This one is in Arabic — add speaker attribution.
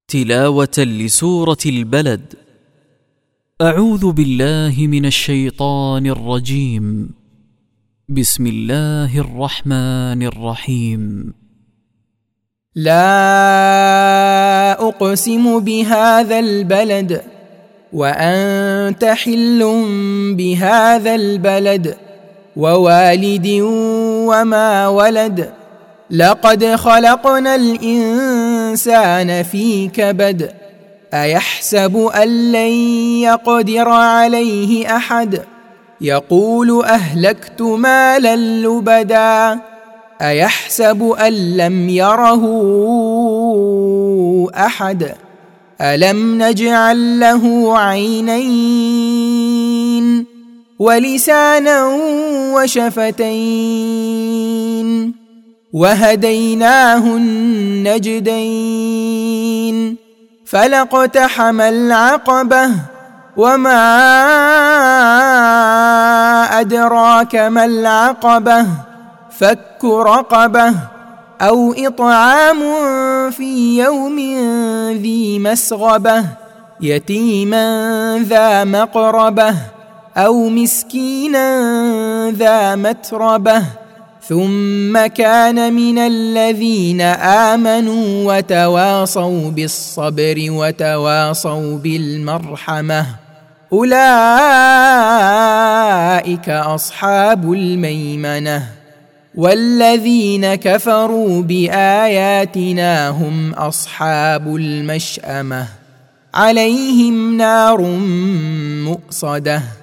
Speaker 1: تلاوة لسورة البلد. أعوذ بالله من الشيطان الرجيم. بسم الله الرحمن الرحيم.
Speaker 2: لا أقسم بهذا البلد وأنت حل بهذا البلد ووالد وما ولد. لقد خلقنا الإنسان في كبد. أيحسب أن لن يقدر عليه أحد. يقول أهلكت مالا لبدا. أيحسب أن لم يره أحد. ألم نجعل له عينين ولسانا وشفتين وهديناه النجدين. فلاقتحم العقبة وما أدراك ما العقبة. فك رقبة أو إطعام في يوم ذي مسغبة يتيما ذا مقربة أو مسكينا ذا متربة. ثم كان من الذين آمنوا وتواصوا بالصبر وتواصوا بالمرحمة. أولئك أصحاب الميمنة. والذين كفروا بآياتنا هم أصحاب المشأمة. عليهم نار مؤصدة.